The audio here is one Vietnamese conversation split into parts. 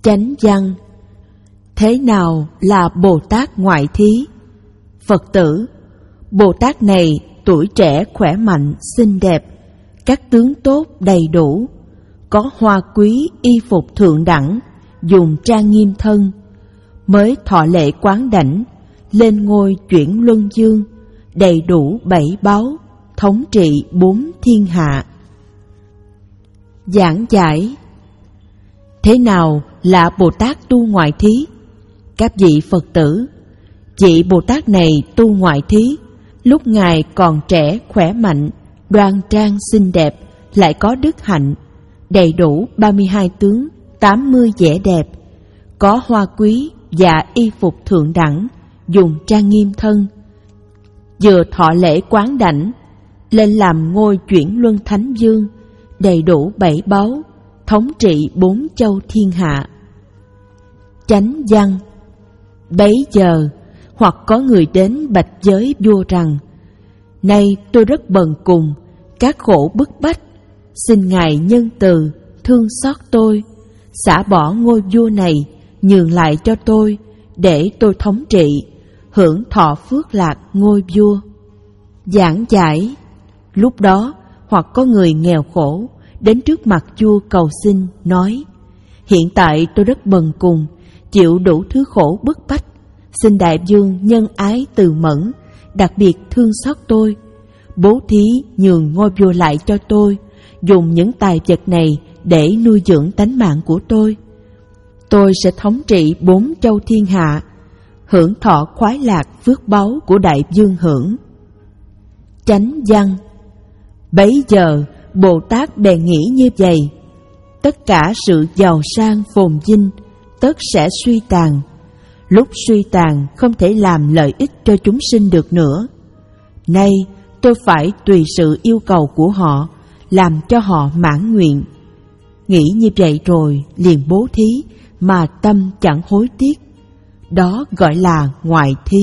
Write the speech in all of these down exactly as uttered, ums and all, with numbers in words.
Chánh văn. Thế nào là Bồ Tát ngoại thí? Phật tử, Bồ Tát này tuổi trẻ khỏe mạnh, xinh đẹp, các tướng tốt đầy đủ, có hoa quý y phục thượng đẳng, dùng trang nghiêm thân, mới thọ lễ quán đảnh, lên ngôi chuyển luân dương, đầy đủ bảy báu, thống trị bốn thiên hạ. Giảng giải. Thế nào là Bồ Tát tu ngoại thí? Các vị Phật tử, vị Bồ Tát này tu ngoại thí, lúc Ngài còn trẻ khỏe mạnh, đoan trang xinh đẹp, lại có đức hạnh, đầy đủ ba mươi hai tướng, tám mươi vẻ đẹp, có hoa quý và y phục thượng đẳng, dùng trang nghiêm thân, vừa thọ lễ quán đảnh, lên làm ngôi chuyển luân thánh vương, đầy đủ bảy báu, thống trị bốn châu thiên hạ. Chánh văn. Bấy giờ, hoặc có người đến bạch với vua rằng: nay tôi rất bần cùng, các khổ bức bách, xin Ngài nhân từ, thương xót tôi, xả bỏ ngôi vua này, nhường lại cho tôi, để tôi thống trị, hưởng thọ phước lạc ngôi vua. Giảng giải. Lúc đó, hoặc có người nghèo khổ, đến trước mặt vua cầu xin, nói: hiện tại tôi rất bần cùng, chịu đủ thứ khổ bức bách, xin đại vương nhân ái từ mẫn, đặc biệt thương xót tôi, bố thí nhường ngôi vua lại cho tôi, dùng những tài vật này để nuôi dưỡng tánh mạng của tôi. Tôi sẽ thống trị bốn châu thiên hạ, hưởng thọ khoái lạc phước báu của đại vương hưởng. Chánh văn. Bấy giờ Bồ Tát bèn nghĩ như vậy: tất cả sự giàu sang phồn vinh tất sẽ suy tàn, lúc suy tàn không thể làm lợi ích cho chúng sinh được nữa. Nay tôi phải tùy sự yêu cầu của họ, làm cho họ mãn nguyện. Nghĩ như vậy rồi liền bố thí, mà tâm chẳng hối tiếc. Đó gọi là ngoại thí.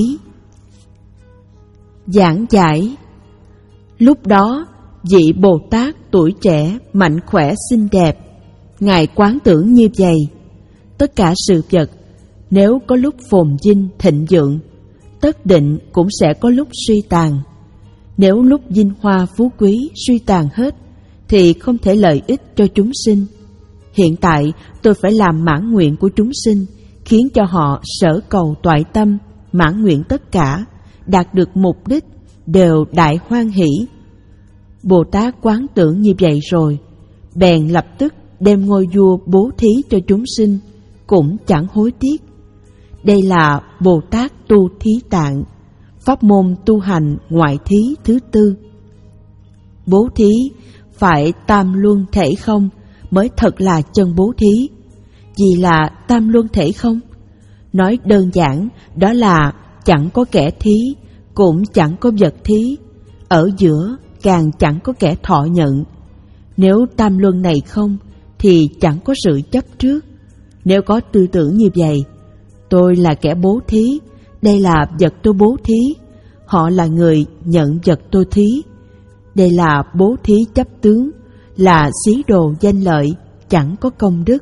Giảng giải. Lúc đó, vị Bồ Tát tuổi trẻ, mạnh khỏe, xinh đẹp, Ngài quán tưởng như vậy: tất cả sự vật, nếu có lúc phồn vinh thịnh vượng, tất định cũng sẽ có lúc suy tàn. Nếu lúc vinh hoa phú quý suy tàn hết, thì không thể lợi ích cho chúng sinh. Hiện tại tôi phải làm mãn nguyện của chúng sinh, khiến cho họ sở cầu toại tâm, mãn nguyện tất cả, đạt được mục đích, đều đại hoan hỷ. Bồ Tát quán tưởng như vậy rồi, bèn lập tức đem ngôi vua bố thí cho chúng sinh, cũng chẳng hối tiếc. Đây là Bồ Tát tu thí tạng, pháp môn tu hành ngoại thí thứ tư. Bố thí phải tam luân thể không mới thật là chân bố thí. Gì là tam luân thể không? Nói đơn giản, đó là chẳng có kẻ thí, cũng chẳng có vật thí, ở giữa càng chẳng có kẻ thọ nhận. Nếu tam luân này không, thì chẳng có sự chấp trước. Nếu có tư tưởng như vậy: tôi là kẻ bố thí, đây là vật tôi bố thí, họ là người nhận vật tôi thí, đây là bố thí chấp tướng, là xí đồ danh lợi, chẳng có công đức.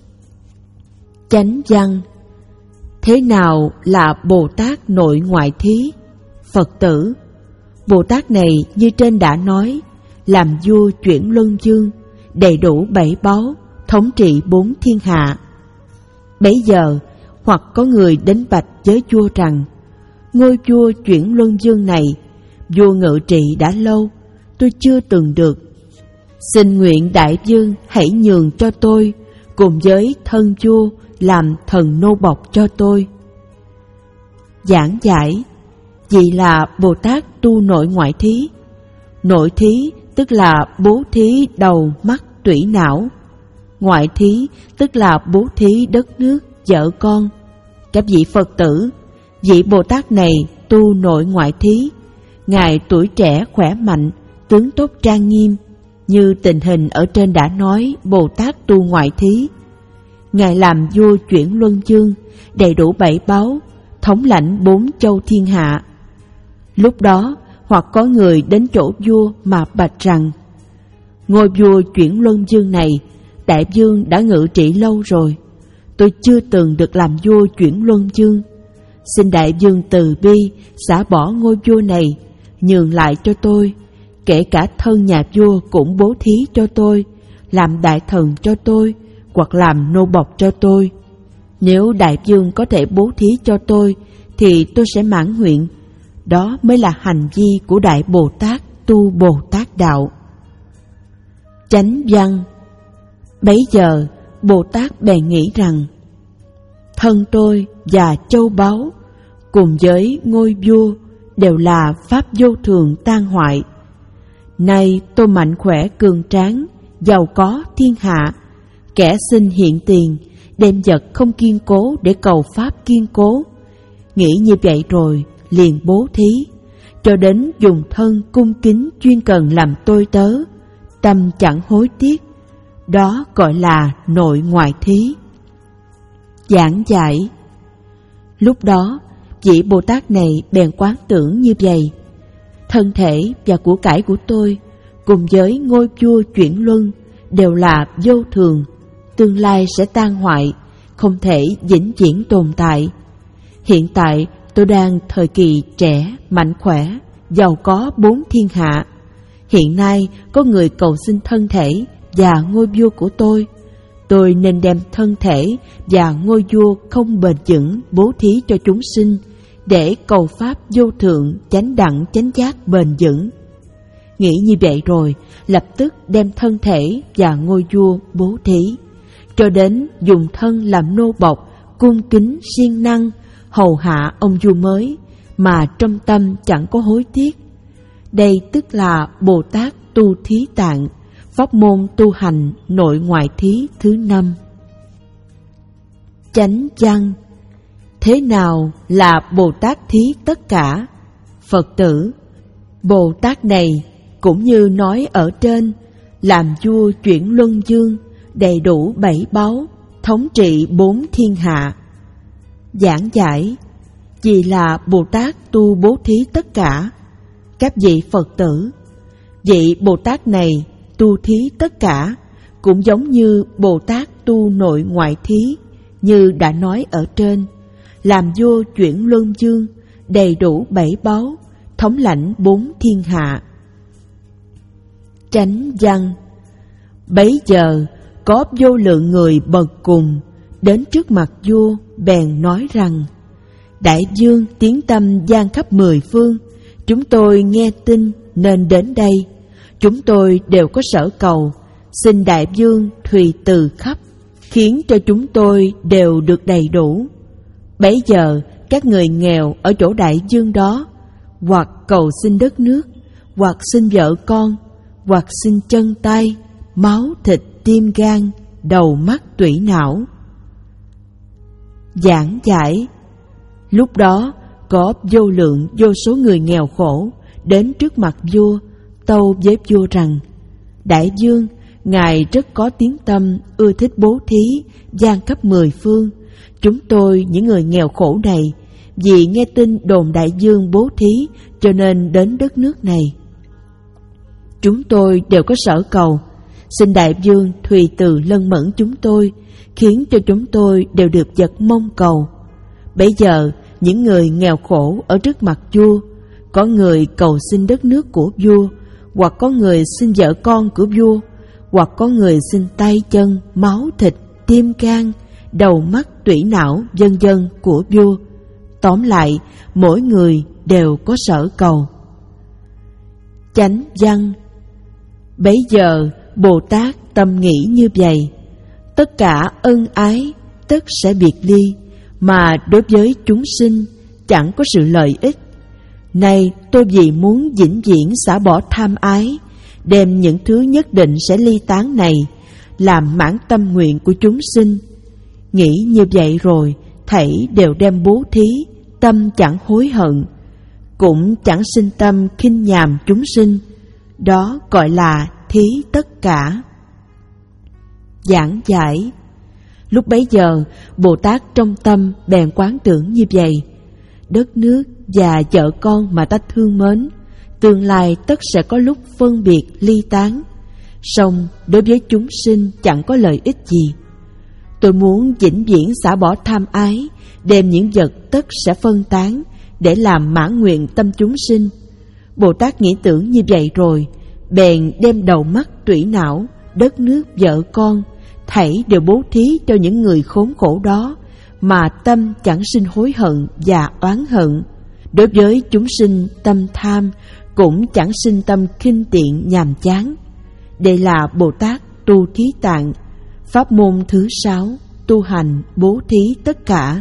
Chánh văn. Thế nào là Bồ Tát nội ngoại thí? Phật tử, Bồ Tát này như trên đã nói, làm vua chuyển luân dương, đầy đủ bảy báu, thống trị bốn thiên hạ. Bấy giờ, hoặc có người đến bạch với vua rằng: ngôi vua chuyển luân dương này, vua ngự trị đã lâu, tôi chưa từng được. Xin nguyện đại vương hãy nhường cho tôi, cùng với thân vua làm thần nô bộc cho tôi. Giảng giải. Vì là Bồ Tát tu nội ngoại thí. Nội thí tức là bố thí đầu mắt tủy não. Ngoại thí tức là bố thí đất nước, vợ con. Các vị Phật tử, vị Bồ Tát này tu nội ngoại thí. Ngài tuổi trẻ khỏe mạnh, tướng tốt trang nghiêm, như tình hình ở trên đã nói Bồ Tát tu ngoại thí. Ngài làm vua chuyển luân dương, đầy đủ bảy báu, thống lãnh bốn châu thiên hạ. Lúc đó, hoặc có người đến chỗ vua mà bạch rằng: ngôi vua chuyển luân dương này, đại vương đã ngự trị lâu rồi, tôi chưa từng được làm vua chuyển luân dương. Xin đại vương từ bi xả bỏ ngôi vua này, nhường lại cho tôi, kể cả thân nhà vua cũng bố thí cho tôi, làm đại thần cho tôi, hoặc làm nô bộc cho tôi. Nếu đại vương có thể bố thí cho tôi, thì tôi sẽ mãn nguyện. Đó mới là hành vi của Đại Bồ Tát tu Bồ Tát đạo. Chánh văn. Bấy giờ Bồ Tát bèn nghĩ rằng, thân tôi và châu báu cùng với ngôi vua đều là pháp vô thường tan hoại. Nay tôi mạnh khỏe cường tráng, giàu có thiên hạ, kẻ xin hiện tiền, đem vật không kiên cố để cầu pháp kiên cố. Nghĩ như vậy rồi liền bố thí, cho đến dùng thân cung kính chuyên cần làm tôi tớ, tâm chẳng hối tiếc. Đó gọi là nội ngoại thí. Giảng giải. Lúc đó vị Bồ Tát này bèn quán tưởng như vậy: thân thể và của cải của tôi cùng với ngôi vua chuyển luân đều là vô thường, tương lai sẽ tan hoại, không thể vĩnh viễn tồn tại. Hiện tại tôi đang thời kỳ trẻ, mạnh khỏe, giàu có bốn thiên hạ. Hiện nay có người cầu xin thân thể và ngôi vua của tôi. Tôi nên đem thân thể và ngôi vua không bền vững bố thí cho chúng sinh, để cầu pháp vô thượng, chánh đẳng, chánh giác bền vững. Nghĩ như vậy rồi, lập tức đem thân thể và ngôi vua bố thí, cho đến dùng thân làm nô bộc, cung kính siêng năng, hầu hạ ông vua mới, mà trong tâm chẳng có hối tiếc. Đây tức là Bồ Tát tu thí tạng, pháp môn tu hành nội ngoại thí thứ năm. Chánh văn. Thế nào là Bồ Tát thí tất cả? Phật tử, Bồ Tát này cũng như nói ở trên, làm vua chuyển luân dương, đầy đủ bảy báu, thống trị bốn thiên hạ. Giảng giải. Vì là Bồ Tát tu bố thí tất cả. Các vị Phật tử, vị Bồ Tát này tu thí tất cả, cũng giống như Bồ Tát tu nội ngoại thí, như đã nói ở trên, làm vua chuyển luân dương, đầy đủ bảy báu, thống lãnh bốn thiên hạ. Chánh văn. Bấy giờ có vô lượng người bần cùng đến trước mặt vua, bèn nói rằng: đại vương tiếng tâm vang khắp mười phương, chúng tôi nghe tin nên đến đây. Chúng tôi đều có sở cầu, xin đại vương thùy từ khắp, khiến cho chúng tôi đều được đầy đủ. Bấy giờ các người nghèo ở chỗ đại vương đó, hoặc cầu xin đất nước, hoặc xin vợ con, hoặc xin chân tay, máu thịt, tim gan, đầu mắt tủy não. Giảng giải. Lúc đó có vô lượng vô số người nghèo khổ đến trước mặt vua, tâu với vua rằng: đại vương, ngài rất có tiếng tâm, ưa thích bố thí, vang khắp mười phương. Chúng tôi những người nghèo khổ này, vì nghe tin đồn đại vương bố thí, cho nên đến đất nước này. Chúng tôi đều có sở cầu, xin đại vương thùy từ lân mẫn chúng tôi, khiến cho chúng tôi đều được vật mong cầu. Bấy giờ những người nghèo khổ ở trước mặt vua, có người cầu xin đất nước của vua, hoặc có người xin vợ con của vua, hoặc có người xin tay chân, máu thịt, tim gan, đầu mắt tủy não, vân vân của vua. Tóm lại, mỗi người đều có sở cầu. Chánh văn. Bấy giờ Bồ Tát tâm nghĩ như vậy: tất cả ân ái tất sẽ biệt ly, mà đối với chúng sinh chẳng có sự lợi ích. Nay tôi vì muốn vĩnh viễn xả bỏ tham ái, đem những thứ nhất định sẽ ly tán này làm mãn tâm nguyện của chúng sinh. Nghĩ như vậy rồi, thảy đều đem bố thí, tâm chẳng hối hận, cũng chẳng sinh tâm khinh nhàm chúng sinh. Đó gọi là thí tất cả. Giảng giải. Lúc bấy giờ Bồ Tát trong tâm bèn quán tưởng như vậy: đất nước và vợ con mà ta thương mến, tương lai tất sẽ có lúc phân biệt ly tán, song đối với chúng sinh chẳng có lợi ích gì. Tôi muốn vĩnh viễn xả bỏ tham ái, đem những vật tất sẽ phân tán, để làm mãn nguyện tâm chúng sinh. Bồ Tát nghĩ tưởng như vậy rồi, bèn đem đầu mắt tủy não, đất nước, vợ con, thảy đều bố thí cho những người khốn khổ đó, mà tâm chẳng sinh hối hận và oán hận. Đối với chúng sinh tâm tham, cũng chẳng sinh tâm khinh tiện nhàm chán. Đây là Bồ Tát tu thí tạng, pháp môn thứ sáu, tu hành bố thí tất cả.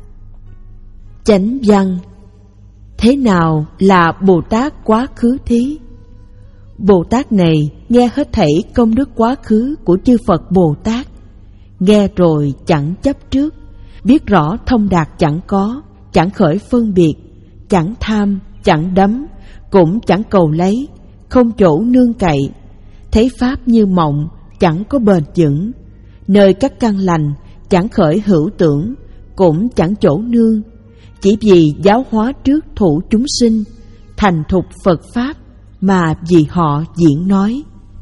Chánh văn. Thế nào là Bồ Tát quá khứ thí? Bồ Tát này nghe hết thảy công đức quá khứ của chư Phật Bồ Tát, nghe rồi chẳng chấp trước, biết rõ thông đạt chẳng có, chẳng khởi phân biệt, chẳng tham, chẳng đắm, cũng chẳng cầu lấy, không chỗ nương cậy, thấy pháp như mộng, chẳng có bền vững, nơi các căn lành chẳng khởi hữu tưởng, cũng chẳng chỗ nương, chỉ vì giáo hóa trước thủ chúng sinh, thành thục Phật pháp, mà vì họ diễn nói.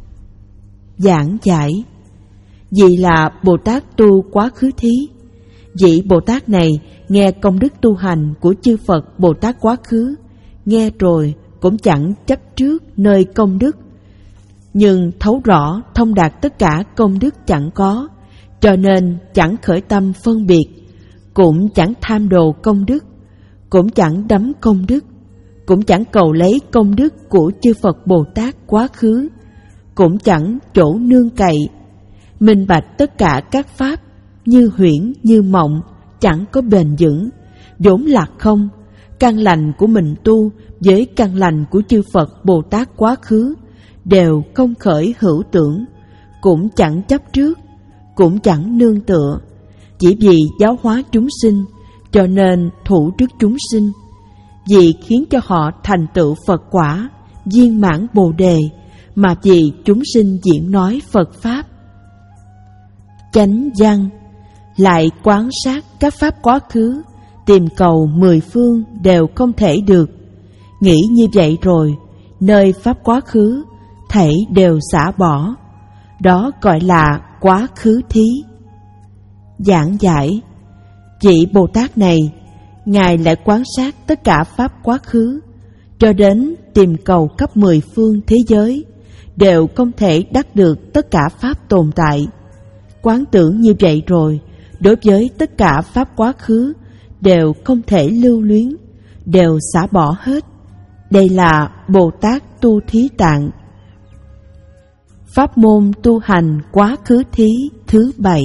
Giảng giải. Vì là Bồ Tát tu quá khứ thí. Vị Bồ Tát này nghe công đức tu hành của chư Phật Bồ Tát quá khứ, nghe rồi cũng chẳng chấp trước nơi công đức, nhưng thấu rõ thông đạt tất cả công đức chẳng có, cho nên chẳng khởi tâm phân biệt, cũng chẳng tham đồ công đức, cũng chẳng đắm công đức, cũng chẳng cầu lấy công đức của chư Phật Bồ Tát quá khứ, cũng chẳng chỗ nương cậy, minh bạch tất cả các pháp như huyễn như mộng, chẳng có bền vững, vốn lạc không. Căn lành của mình tu với căn lành của chư Phật Bồ Tát quá khứ đều không khởi hữu tưởng, cũng chẳng chấp trước, cũng chẳng nương tựa, chỉ vì giáo hóa chúng sinh, cho nên thủ trước chúng sinh, vì khiến cho họ thành tựu Phật quả, viên mãn Bồ đề, mà vì chúng sinh diễn nói Phật pháp. Chánh văn. Lại quán sát các pháp quá khứ, tìm cầu mười phương đều không thể được. Nghĩ như vậy rồi, nơi pháp quá khứ thảy đều xả bỏ, đó gọi là quá khứ thí. Giảng giải. Vị Bồ Tát này, Ngài lại quán sát tất cả pháp quá khứ, cho đến tìm cầu khắp mười phương thế giới, đều không thể đắc được tất cả pháp tồn tại. Quán tưởng như vậy rồi, đối với tất cả pháp quá khứ đều không thể lưu luyến, đều xả bỏ hết. Đây là Bồ Tát tu thí tạng. Pháp môn tu hành quá khứ thí thứ bảy.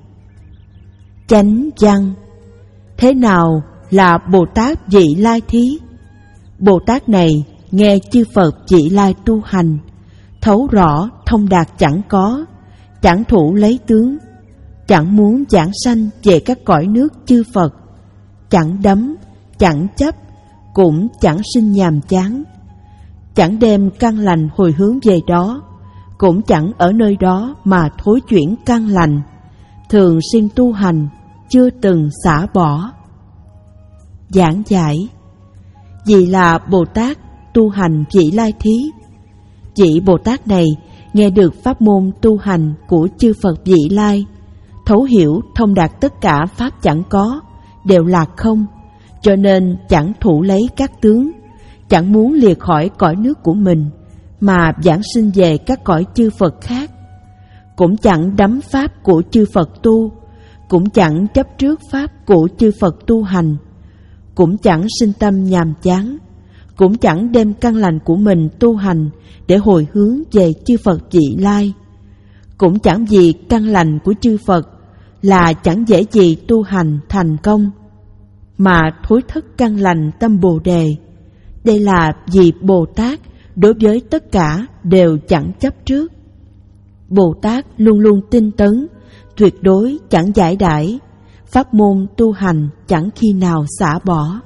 Chánh văn. Thế nào là Bồ Tát vị lai thí? Bồ Tát này nghe chư Phật vị lai tu hành, thấu rõ thông đạt chẳng có, chẳng thủ lấy tướng, chẳng muốn giảng sanh về các cõi nước chư Phật, chẳng đắm, chẳng chấp, cũng chẳng sinh nhàm chán, chẳng đem căn lành hồi hướng về đó, cũng chẳng ở nơi đó mà thối chuyển căn lành, thường siêng tu hành, chưa từng xả bỏ. Giảng giải. Vì là Bồ Tát tu hành vị lai thí. Vị Bồ Tát này nghe được pháp môn tu hành của chư Phật vị lai, thấu hiểu thông đạt tất cả pháp chẳng có, đều là không, cho nên chẳng thủ lấy các tướng, chẳng muốn lìa khỏi cõi nước của mình, mà giảng sinh về các cõi chư Phật khác, cũng chẳng đắm pháp của chư Phật tu, cũng chẳng chấp trước pháp của chư Phật tu hành, cũng chẳng sinh tâm nhàm chán, cũng chẳng đem căn lành của mình tu hành để hồi hướng về chư Phật vị lai, cũng chẳng vì căn lành của chư Phật là chẳng dễ gì tu hành thành công, mà thối thất căn lành tâm Bồ đề. Đây là vì Bồ Tát đối với tất cả đều chẳng chấp trước. Bồ Tát luôn luôn tinh tấn, tuyệt đối chẳng giải đãi, pháp môn tu hành chẳng khi nào xả bỏ.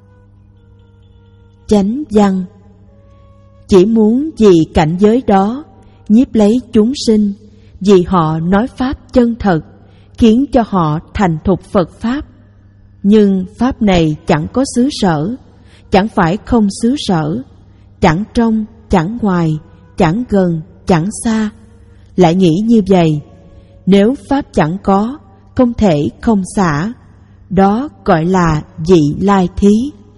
Chánh văn. Chỉ muốn vì cảnh giới đó nhiếp lấy chúng sinh, vì họ nói pháp chân thật, khiến cho họ thành thục Phật pháp. Nhưng pháp này chẳng có xứ sở, chẳng phải không xứ sở, chẳng trong, chẳng ngoài, chẳng gần, chẳng xa. Lại nghĩ như vậy, nếu pháp chẳng có, không thể không xả. Đó gọi là vị lai thí.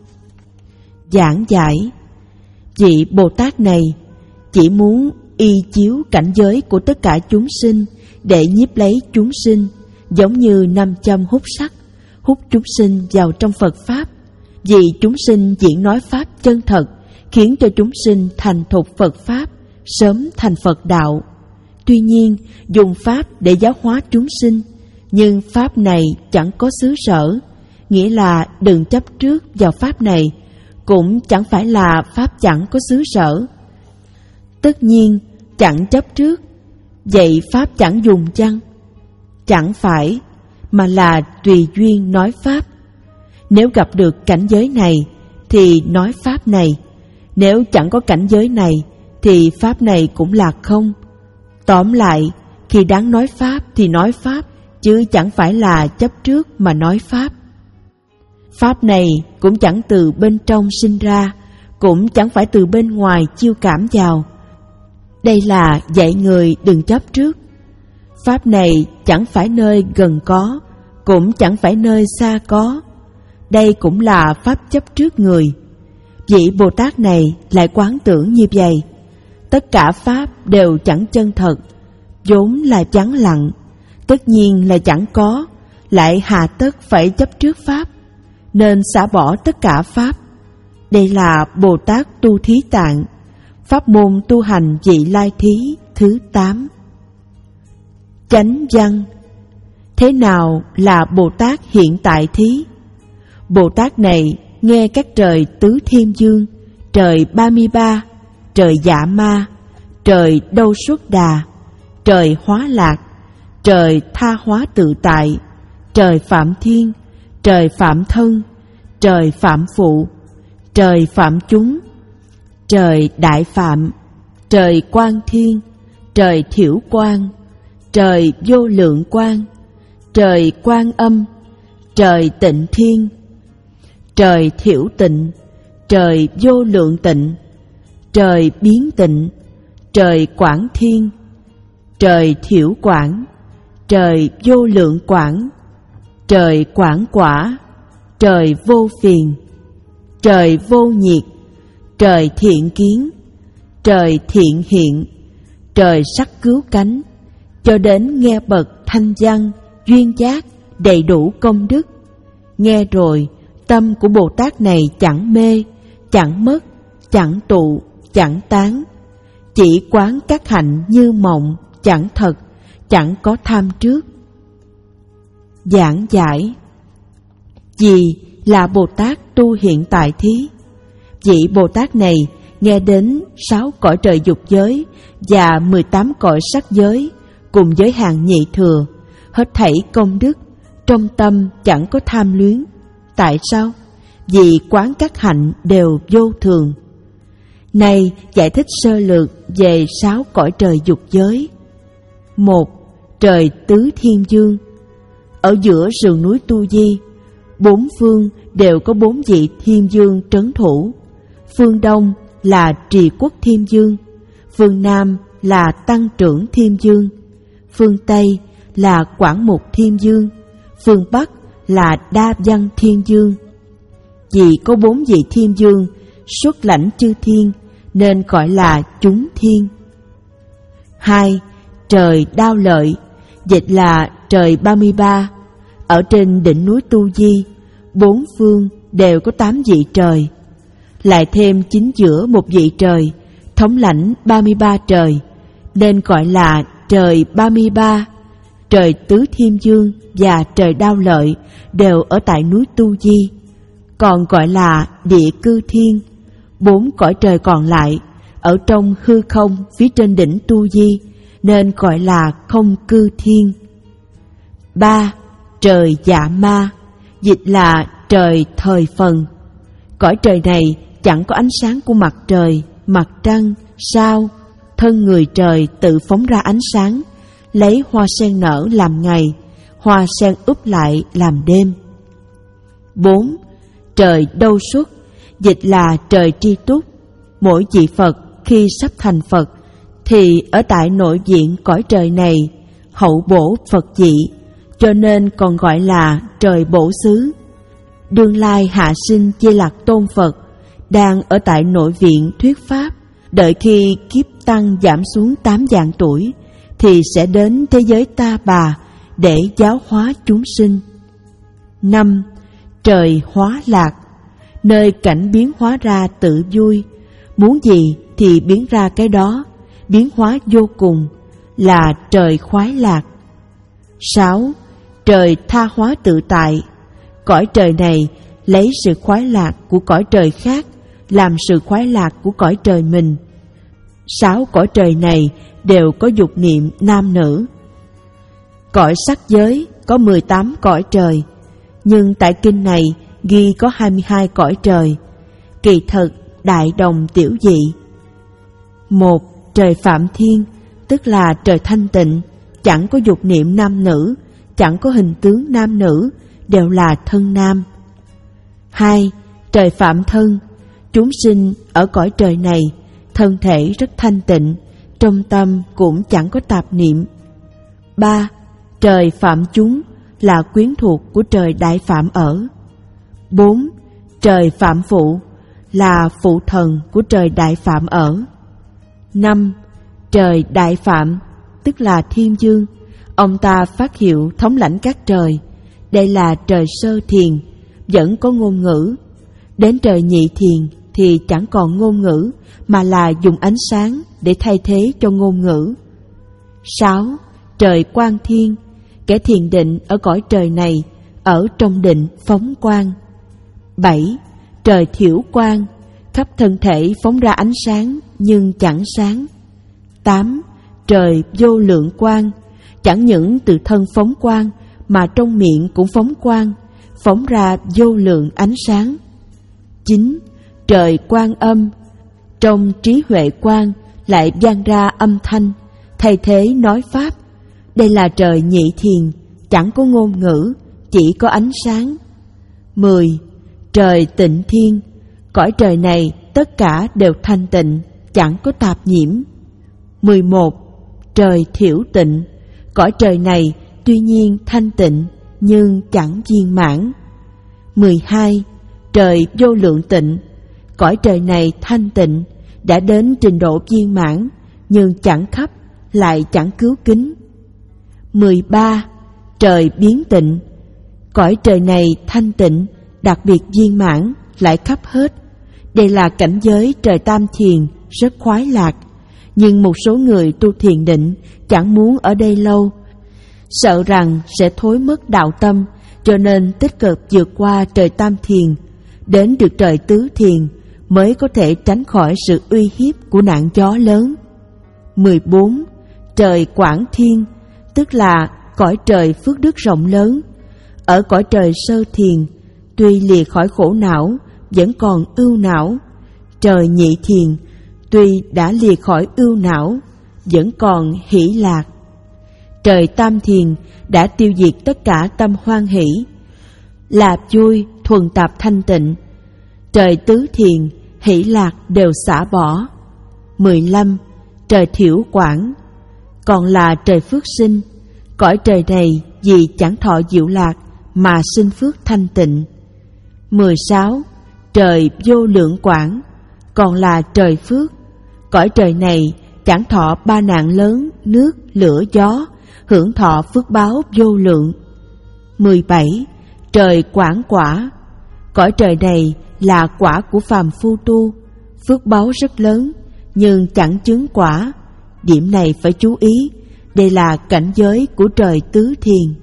Giảng giải: vị Bồ Tát này chỉ muốn y chiếu cảnh giới của tất cả chúng sinh để nhiếp lấy chúng sinh, giống như nam châm hút sắt, hút chúng sinh vào trong Phật Pháp. Vì chúng sinh diễn nói Pháp chân thật, khiến cho chúng sinh thành thục Phật Pháp, sớm thành Phật đạo. Tuy nhiên, dùng Pháp để giáo hóa chúng sinh, nhưng Pháp này chẳng có xứ sở, nghĩa là đừng chấp trước vào Pháp này, cũng chẳng phải là Pháp chẳng có xứ sở. Tất nhiên, chẳng chấp trước, vậy Pháp chẳng dùng chăng? Chẳng phải, mà là tùy duyên nói Pháp. Nếu gặp được cảnh giới này, thì nói Pháp này. Nếu chẳng có cảnh giới này, thì Pháp này cũng là không. Tóm lại, khi đáng nói Pháp thì nói Pháp, chứ chẳng phải là chấp trước mà nói Pháp. Pháp này cũng chẳng từ bên trong sinh ra, cũng chẳng phải từ bên ngoài chiêu cảm vào. Đây là dạy người đừng chấp trước. Pháp này chẳng phải nơi gần có, cũng chẳng phải nơi xa có. Đây cũng là Pháp chấp trước người. Vị Bồ Tát này lại quán tưởng như vậy: tất cả Pháp đều chẳng chân thật, vốn là vắng lặng, tất nhiên là chẳng có, lại hà tất phải chấp trước Pháp, nên xả bỏ tất cả Pháp. Đây là Bồ Tát Tu Thí Tạng, pháp môn tu hành vị lai thí thứ tám. Chánh văn: thế nào là Bồ Tát hiện tại thí? Bồ Tát này nghe các trời tứ thiên dương, trời ba mươi ba, trời dạ ma, trời đâu xuất đà, trời hóa lạc, trời tha hóa tự tại, trời phạm thiên, trời phạm thân, trời phạm phụ, trời phạm chúng, trời đại phạm, trời quang thiên, trời thiểu quang, trời vô lượng quang, trời quan âm, trời tịnh thiên, trời thiểu tịnh, trời vô lượng tịnh, trời biến tịnh, trời quảng thiên, trời thiểu quảng, trời vô lượng quảng, trời quảng quả, trời vô phiền, trời vô nhiệt, trời thiện kiến, trời thiện hiện, trời sắc cứu cánh, cho đến nghe bậc thanh văn, duyên giác, đầy đủ công đức. Nghe rồi, tâm của Bồ Tát này chẳng mê, chẳng mất, chẳng tụ, chẳng tán, chỉ quán các hạnh như mộng, chẳng thật, chẳng có tham trước. Giảng giải: gì là Bồ Tát tu hiện tại thí? Vị Bồ Tát này nghe đến sáu cõi trời dục giới và mười tám cõi sắc giới cùng giới hạn nhị thừa, hết thảy công đức, trong tâm chẳng có tham luyến. Tại sao? Vì quán các hạnh đều vô thường. Này giải thích sơ lược về sáu cõi trời dục giới. Một. Trời tứ thiên dương. Ở giữa sườn núi Tu Di, bốn phương đều có bốn vị thiên dương trấn thủ. Phương Đông là Trì Quốc Thiên Dương, phương Nam là Tăng Trưởng Thiên Dương, phương Tây là Quảng Mục Thiên Dương, phương Bắc là Đa Văn Thiên Dương. Vì có bốn vị thiên dương xuất lãnh chư thiên nên gọi là chúng thiên. Hai. Trời Đao Lợi, dịch là trời ba mươi ba. Ở trên đỉnh núi Tu Di, bốn phương đều có tám vị trời, lại thêm chính giữa một vị trời, thống lãnh ba mươi ba trời, nên gọi là trời ba mươi ba. Trời Tứ Thiên Dương và trời Đao Lợi đều ở tại núi Tu Di, còn gọi là địa cư thiên. Bốn cõi trời còn lại ở trong hư không phía trên đỉnh Tu Di, nên gọi là không cư thiên. Ba. Trời Dạ Ma, dịch là trời thời phần. Cõi trời này chẳng có ánh sáng của mặt trời, mặt trăng, sao. Thân người trời tự phóng ra ánh sáng, lấy hoa sen nở làm ngày, hoa sen úp lại làm đêm. Bốn. Trời Đâu Xuất, dịch là trời tri túc. Mỗi vị Phật khi sắp thành Phật thì ở tại nội viện cõi trời này, hậu bổ Phật vị, cho nên còn gọi là trời bổ xứ. Đương lai hạ sinh Di Lặc Tôn Phật đang ở tại nội viện thuyết pháp, đợi khi kiếp tăng giảm xuống tám vạn tuổi thì sẽ đến thế giới Ta Bà để giáo hóa chúng sinh. Năm. Trời hóa lạc, nơi cảnh biến hóa ra tự vui, muốn gì thì biến ra cái đó, biến hóa vô cùng, là trời khoái lạc. Sáu. Trời tha hóa tự tại, cõi trời này lấy sự khoái lạc của cõi trời khác làm sự khoái lạc của cõi trời mình. Sáu cõi trời này đều có dục niệm nam nữ. Cõi sắc giới có mười tám cõi trời, nhưng tại kinh này ghi có hai mươi hai cõi trời, kỳ thực đại đồng tiểu dị. Một. Trời Phạm Thiên, tức là trời thanh tịnh, chẳng có dục niệm nam nữ, chẳng có hình tướng nam nữ, đều là thân nam. Hai. Trời Phạm Thân, chúng sinh ở cõi trời này thân thể rất thanh tịnh, trong tâm cũng chẳng có tạp niệm. Ba. Trời Phạm Chúng, là quyến thuộc của trời Đại Phạm ở. Bốn. Trời Phạm Phụ, là phụ thần của trời Đại Phạm ở. Năm. Trời Đại Phạm, tức là Thiên Dương, ông ta phát hiệu thống lãnh các trời. Đây là trời Sơ Thiền, vẫn có ngôn ngữ. Đến trời Nhị Thiền thì chẳng còn ngôn ngữ, mà là dùng ánh sáng để thay thế cho ngôn ngữ. Sáu. Trời Quang Thiên, kẻ thiền định ở cõi trời này, ở trong định phóng quang. Bảy. Trời Thiểu Quang, khắp thân thể phóng ra ánh sáng nhưng chẳng sáng. Tám. Trời Vô Lượng Quang, chẳng những tự thân phóng quang mà trong miệng cũng phóng quang, phóng ra vô lượng ánh sáng. Chín. Trời Quan Âm, trong trí huệ quang lại vang ra âm thanh, thay thế nói pháp. Đây là trời Nhị Thiền, chẳng có ngôn ngữ, chỉ có ánh sáng. Mười. Trời Tịnh Thiên, cõi trời này tất cả đều thanh tịnh, chẳng có tạp nhiễm. Mười một. Trời Thiểu Tịnh, cõi trời này tuy nhiên thanh tịnh nhưng chẳng viên mãn. Mười hai. Trời Vô Lượng Tịnh, cõi trời này thanh tịnh, đã đến trình độ viên mãn, nhưng chẳng khắp, lại chẳng cứu kính. Mười ba. Trời Biến Tịnh, cõi trời này thanh tịnh, đặc biệt viên mãn, lại khắp hết. Đây là cảnh giới trời Tam Thiền, rất khoái lạc. Nhưng một số người tu thiền định chẳng muốn ở đây lâu, sợ rằng sẽ thối mất đạo tâm, cho nên tích cực vượt qua trời Tam Thiền, đến được trời Tứ Thiền mới có thể tránh khỏi sự uy hiếp của nạn gió lớn. Mười bốn. Trời Quảng Thiên, tức là cõi trời phước đức rộng lớn. Ở cõi trời Sơ Thiền, tuy lìa khỏi khổ não, vẫn còn ưu não. Trời Nhị Thiền, tuy đã lìa khỏi ưu não, vẫn còn hỷ lạc. Trời Tam Thiền đã tiêu diệt tất cả tâm hoan hỷ, là vui thuần tạp thanh tịnh. Trời Tứ Thiền, hỷ lạc đều xả bỏ. Mười lăm. Trời Thiểu Quảng, còn là trời phước sinh. Cõi trời này vì chẳng thọ diệu lạc mà sinh phước thanh tịnh. Mười sáu. Trời Vô Lượng Quảng, còn là trời phước. Cõi trời này chẳng thọ ba nạn lớn, nước, lửa, gió, hưởng thọ phước báo vô lượng. Mười bảy. Trời Quảng Quả, cõi trời này là quả của phàm phu tu, phước báo rất lớn, nhưng chẳng chứng quả. Điểm này phải chú ý, đây là cảnh giới của trời Tứ Thiền.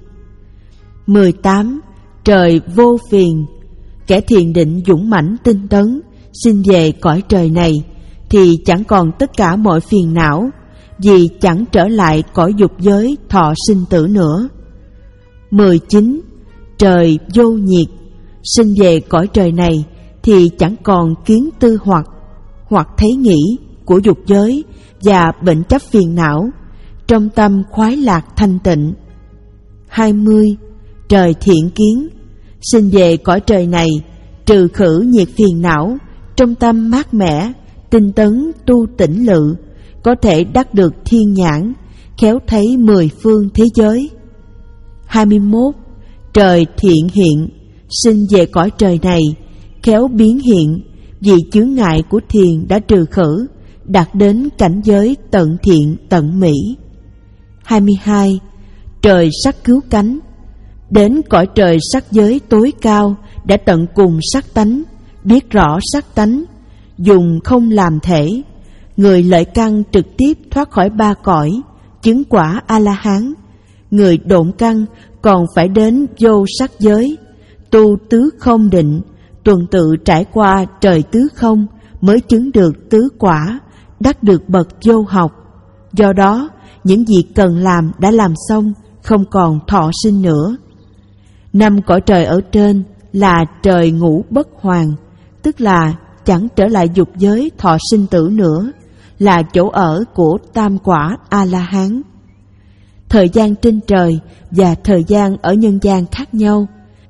Mười tám. Trời Vô Phiền, kẻ thiền định dũng mãnh tinh tấn, xin về cõi trời này thì chẳng còn tất cả mọi phiền não, vì chẳng trở lại cõi dục giới thọ sinh tử nữa. Mười chín. Trời Vô Nhiệt, sinh về cõi trời này thì chẳng còn kiến tư hoặc, hoặc thấy nghĩ của dục giới và bệnh chấp phiền não, trong tâm khoái lạc thanh tịnh. Hai mươi. Trời Thiện Kiến, sinh về cõi trời này trừ khử nhiệt phiền não, trong tâm mát mẻ, tinh tấn tu tỉnh lự, có thể đắc được thiên nhãn, khéo thấy mười phương thế giới. hai mươi mốt. Trời thiện hiện, sinh về cõi trời này, khéo biến hiện, vì chướng ngại của thiền đã trừ khử, đạt đến cảnh giới tận thiện tận mỹ. hai mươi hai. Trời sắc cứu cánh, đến cõi trời sắc giới tối cao, đã tận cùng sắc tánh, biết rõ sắc tánh, dùng không làm thể. Người lợi căn trực tiếp thoát khỏi ba cõi, chứng quả A-la-hán. Người độn căn còn phải đến vô sắc giới, tu tứ không định, tuần tự trải qua trời tứ không mới chứng được tứ quả, đắc được bậc vô học. Do đó, những gì cần làm đã làm xong, không còn thọ sinh nữa. Năm cõi trời ở trên là trời ngũ bất hoàn, tức là chẳng trở lại dục giới thọ sinh tử nữa, là chỗ ở của tam quả A-la-hán. Thời gian trên trời và thời gian ở nhân gian khác nhau.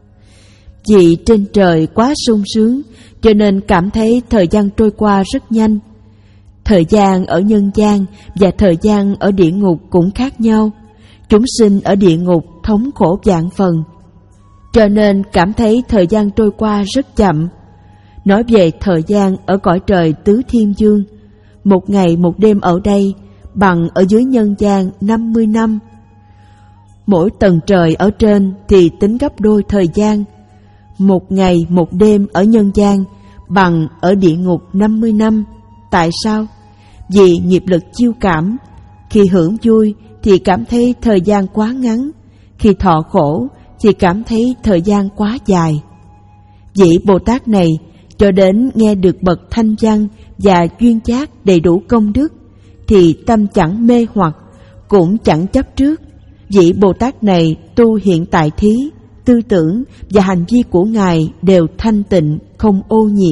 Vì trên trời quá sung sướng, cho nên cảm thấy thời gian trôi qua rất nhanh. Thời gian ở nhân gian và thời gian ở địa ngục cũng khác nhau. Chúng sinh ở địa ngục thống khổ vạn phần, cho nên cảm thấy thời gian trôi qua rất chậm. Nói về thời gian ở cõi trời tứ thiên dương, một ngày một đêm ở đây bằng ở dưới nhân gian năm mươi năm. Mỗi tầng trời ở trên thì tính gấp đôi thời gian. Một ngày một đêm ở nhân gian bằng ở địa ngục năm mươi năm. Tại sao? Vì nghiệp lực chiêu cảm. Khi hưởng vui thì cảm thấy thời gian quá ngắn, khi thọ khổ thì cảm thấy thời gian quá dài. Vị Bồ Tát này cho đến nghe được bậc thanh văn và duyên giác đầy đủ công đức thì tâm chẳng mê hoặc, cũng chẳng chấp trước. Vị Bồ Tát này tu hiện tại thí, tư tưởng và hành vi của Ngài đều thanh tịnh, không ô nhiễm.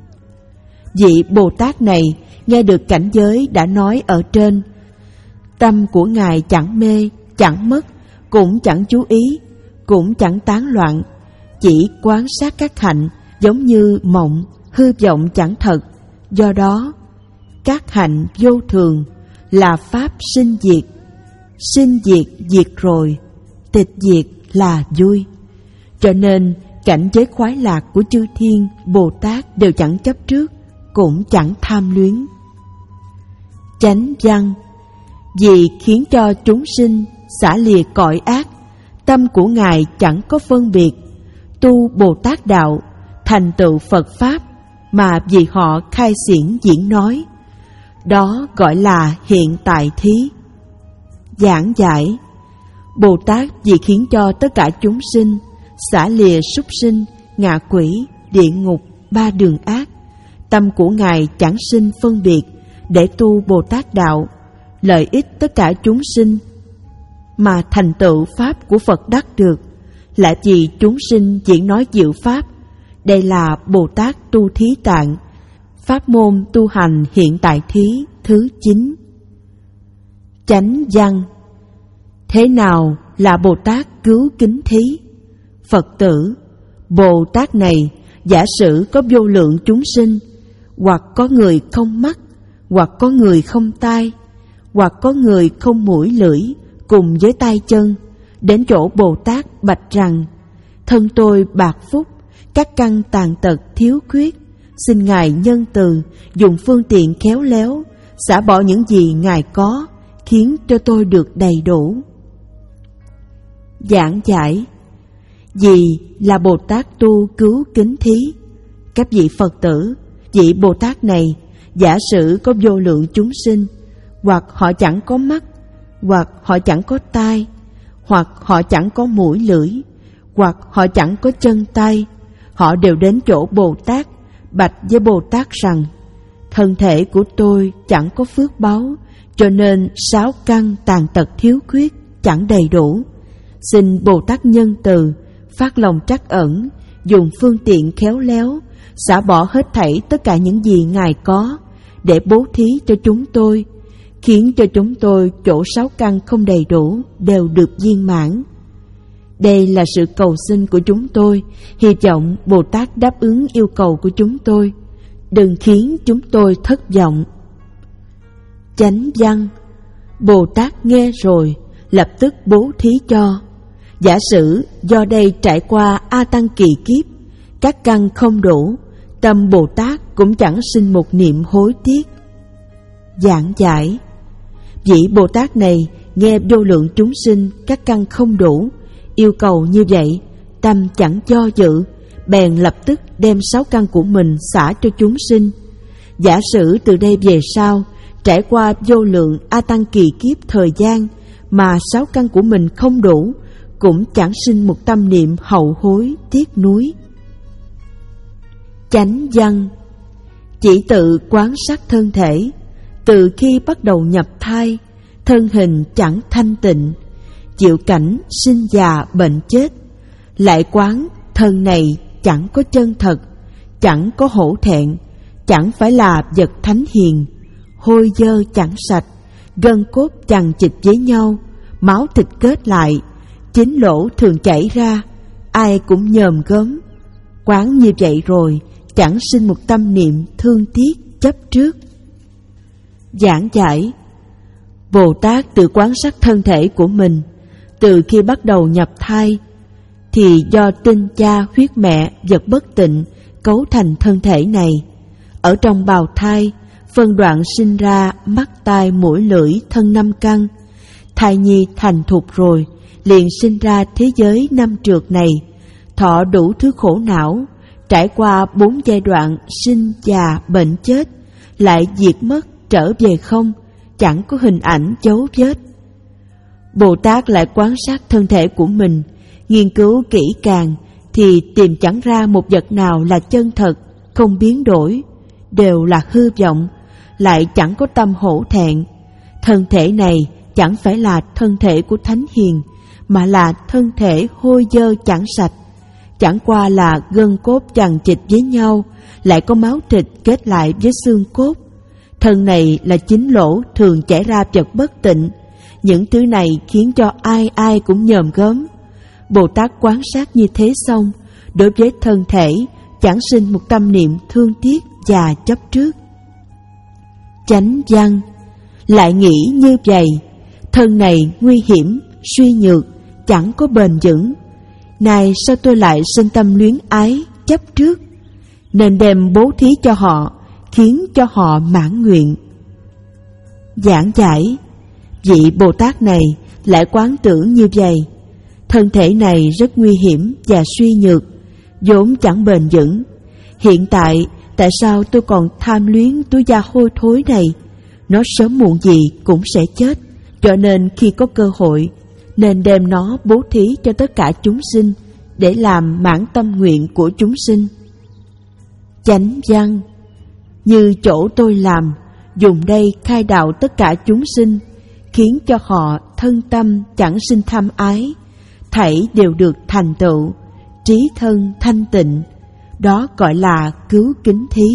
Vị Bồ Tát này nghe được cảnh giới đã nói ở trên, tâm của Ngài chẳng mê, chẳng mất, cũng chẳng chú ý, cũng chẳng tán loạn, chỉ quan sát các hạnh giống như mộng, hư vọng chẳng thật. Do đó, các hạnh vô thường là pháp sinh diệt. Sinh diệt diệt rồi, tịch diệt là vui. Cho nên cảnh giới khoái lạc của chư thiên, Bồ Tát đều chẳng chấp trước, cũng chẳng tham luyến. Chánh văn, vì khiến cho chúng sinh xả lìa cõi ác, tâm của Ngài chẳng có phân biệt, tu Bồ Tát đạo, thành tựu Phật Pháp, mà vì họ khai xiển diễn nói. Đó gọi là hiện tại thí. Giảng giải, Bồ Tát vì khiến cho tất cả chúng sinh xả lìa súc sinh, ngạ quỷ, địa ngục, ba đường ác, tâm của Ngài chẳng sinh phân biệt, để tu Bồ Tát đạo, lợi ích tất cả chúng sinh, mà thành tựu Pháp của Phật đắc được, lại vì chúng sinh diễn nói diệu Pháp. Đây là Bồ Tát tu thí tạng, pháp môn tu hành hiện tại thí thứ chín. Chánh văn, thế nào là Bồ Tát cứu kính thí? Phật tử, Bồ Tát này giả sử có vô lượng chúng sinh, hoặc có người không mắt, hoặc có người không tai, hoặc có người không mũi lưỡi, cùng với tay chân, đến chỗ Bồ Tát bạch rằng: thân tôi bạc phúc, các căn tàn tật thiếu khuyết, xin Ngài nhân từ, dùng phương tiện khéo léo, xả bỏ những gì Ngài có, khiến cho tôi được đầy đủ. Giảng giải, gì là Bồ Tát tu cứu kính thí? Các vị Phật tử, vị Bồ Tát này giả sử có vô lượng chúng sinh, hoặc họ chẳng có mắt, hoặc họ chẳng có tai, hoặc họ chẳng có mũi lưỡi, hoặc họ chẳng có chân tay, họ đều đến chỗ Bồ Tát, bạch với Bồ Tát rằng: thân thể của tôi chẳng có phước báu, cho nên sáu căn tàn tật thiếu khuyết, chẳng đầy đủ. Xin Bồ Tát nhân từ, phát lòng trắc ẩn, dùng phương tiện khéo léo, xả bỏ hết thảy tất cả những gì Ngài có, để bố thí cho chúng tôi, khiến cho chúng tôi chỗ sáu căn không đầy đủ đều được viên mãn. Đây là sự cầu xin của chúng tôi, hy vọng Bồ Tát đáp ứng yêu cầu của chúng tôi, đừng khiến chúng tôi thất vọng. Chánh văn, Bồ Tát nghe rồi lập tức bố thí cho. Giả sử do đây trải qua A Tăng kỳ kiếp, các căn không đủ, tâm Bồ Tát cũng chẳng sinh một niệm hối tiếc. Giảng giải: vị Bồ Tát này nghe vô lượng chúng sinh các căn không đủ, yêu cầu như vậy, tâm chẳng do dự, bèn lập tức đem sáu căn của mình xả cho chúng sinh. Giả sử từ đây về sau, trải qua vô lượng A Tăng kỳ kiếp thời gian mà sáu căn của mình không đủ, cũng chẳng sinh một tâm niệm hậu hối tiếc nuối. Chánh văn: chỉ tự quán sát thân thể, từ khi bắt đầu nhập thai, thân hình chẳng thanh tịnh, chịu cảnh sinh già bệnh chết, lại quán thân này chẳng có chân thật, chẳng có hổ thẹn, chẳng phải là vật thánh hiền, hôi dơ chẳng sạch, gân cốt chằng chịt với nhau, máu thịt kết lại, chính lỗ thường chảy ra, ai cũng nhòm gớm. Quán như vậy rồi, chẳng sinh một tâm niệm thương tiếc chấp trước. Giảng giải: Bồ Tát tự quán sát thân thể của mình, từ khi bắt đầu nhập thai, thì do tinh cha huyết mẹ vật bất tịnh cấu thành thân thể này. Ở trong bào thai, phân đoạn sinh ra mắt tai mũi lưỡi thân năm căn. Thai nhi thành thục rồi, liền sinh ra thế giới năm trược này, thọ đủ thứ khổ não, trải qua bốn giai đoạn sinh già bệnh chết, lại diệt mất trở về không, chẳng có hình ảnh dấu vết. Bồ Tát lại quan sát thân thể của mình, nghiên cứu kỹ càng thì tìm chẳng ra một vật nào là chân thật, không biến đổi, đều là hư vọng, lại chẳng có tâm hổ thẹn. Thân thể này chẳng phải là thân thể của thánh hiền, mà là thân thể hôi dơ chẳng sạch, chẳng qua là gân cốt chằng chịt với nhau, lại có máu thịt kết lại với xương cốt. Thân này là chính lỗ thường chảy ra vật bất tịnh. Những thứ này khiến cho ai ai cũng nhòm gớm. Bồ Tát quan sát như thế xong, đối với thân thể chẳng sinh một tâm niệm thương tiếc và chấp trước. Chánh văn: lại nghĩ như vậy, thân này nguy hiểm, suy nhược, chẳng có bền vững. Này sao tôi lại sinh tâm luyến ái, chấp trước? Nên đem bố thí cho họ, khiến cho họ mãn nguyện. Giảng giải: vị Bồ Tát này lại quán tưởng như vậy, thân thể này rất nguy hiểm và suy nhược, vốn chẳng bền vững. Hiện tại tại sao tôi còn tham luyến túi da hôi thối này? Nó sớm muộn gì cũng sẽ chết, cho nên khi có cơ hội nên đem nó bố thí cho tất cả chúng sinh, để làm mãn tâm nguyện của chúng sinh. Chánh văn: như chỗ tôi làm, dùng đây khai đạo tất cả chúng sinh, khiến cho họ thân tâm chẳng sinh tham ái, thảy đều được thành tựu, trí thân thanh tịnh, đó gọi là cứu kính thí.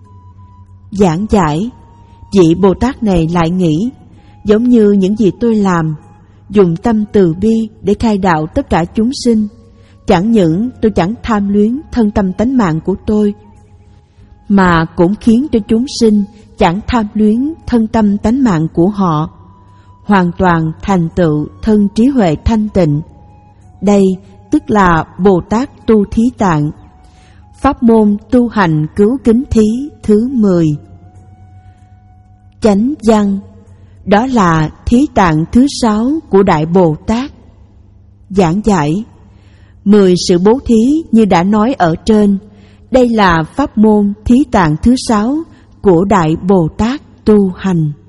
Giảng giải: vị Bồ Tát này lại nghĩ, giống như những gì tôi làm, dùng tâm từ bi để khai đạo tất cả chúng sinh, chẳng những tôi chẳng tham luyến thân tâm tánh mạng của tôi, mà cũng khiến cho chúng sinh chẳng tham luyến thân tâm tánh mạng của họ, hoàn toàn thành tựu thân trí huệ thanh tịnh. Đây tức là Bồ Tát tu thí tạng. Pháp môn tu hành cứu kính thí thứ mười. Chánh văn: đó là thí tạng thứ sáu của Đại Bồ Tát. Giảng giải: mười sự bố thí như đã nói ở trên, đây là pháp môn thí tạng thứ sáu của Đại Bồ Tát tu hành.